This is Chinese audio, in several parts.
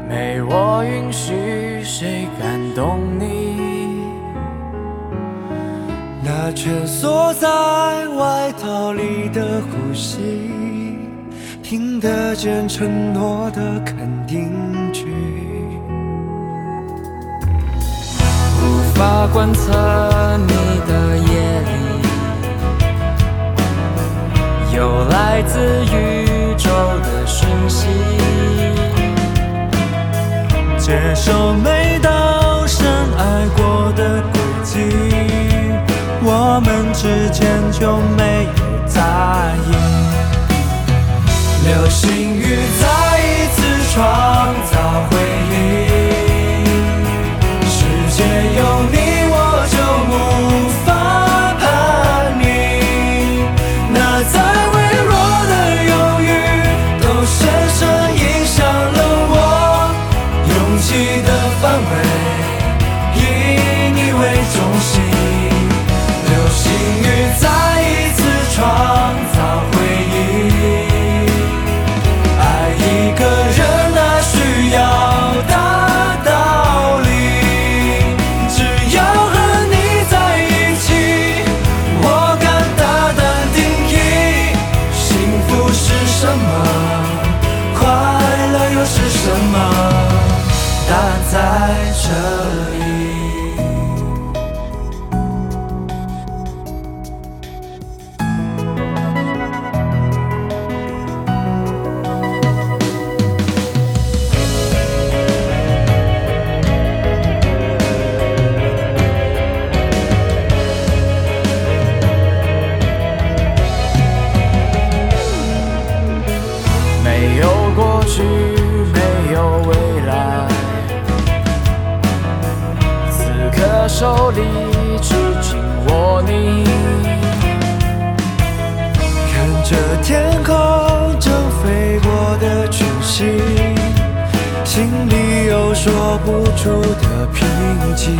没我允许，谁感动你？ 那蜷缩在外套里的呼吸，听得见承诺的肯定句。 无法观测你的夜里，有来自宇宙的讯息。 接受没到深爱过的轨迹，我们之间就没有在意。流星雨再一次创造回忆，世界有你我就无法叛逆，那再微弱的犹豫都深深影响了我勇气的范围，以你为中心。流星雨再一次创造回忆，爱一个人哪需要大道理，只要和你在一起，我敢大胆定义，幸福是什么，快乐又是什么，答案在这里。 没有过去，没有未来，此刻手里只紧握你。 看着天空正飞过的讯息，心里有说不出的平静。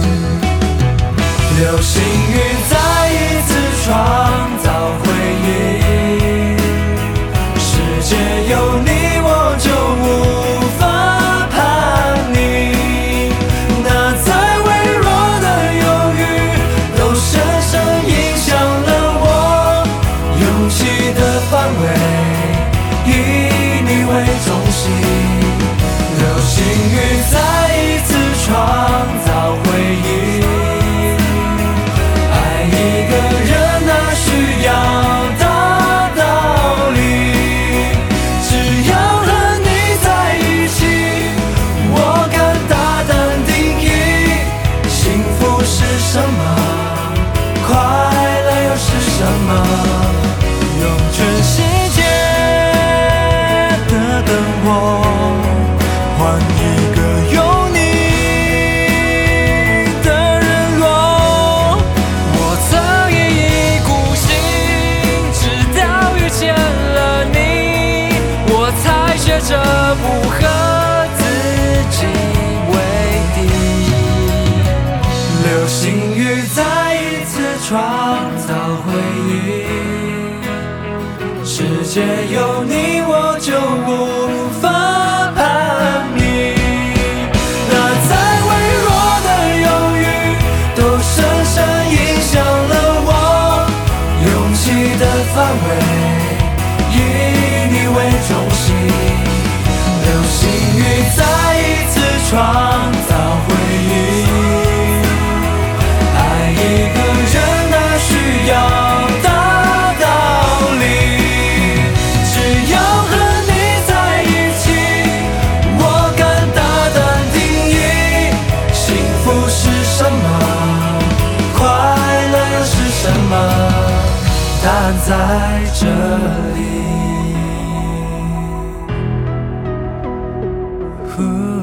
流星雨再一次创造回忆，世界有你我就无法叛逆，那再微弱的犹豫都深深影响了我勇气的范围，以你为中心。流星雨再一次创造回忆，爱一个人哪需要大道理，只要和你在一起，我敢大胆定义，幸福是什么，快乐又是什么，用全世界的灯火换一个有你的日落。 我曾一意孤行，直到遇见了你，我才学着不和自己为敌。 流星雨再一次创造回忆，世界有你我就无法叛逆，那再微弱的犹豫都深深影响了我勇气的范围，以你为中心。流星雨再一次创造回忆，爱一个人哪需要大道理，只要和你在一起，我敢大胆定义，幸福是什么，快乐又是什么，答案在这里。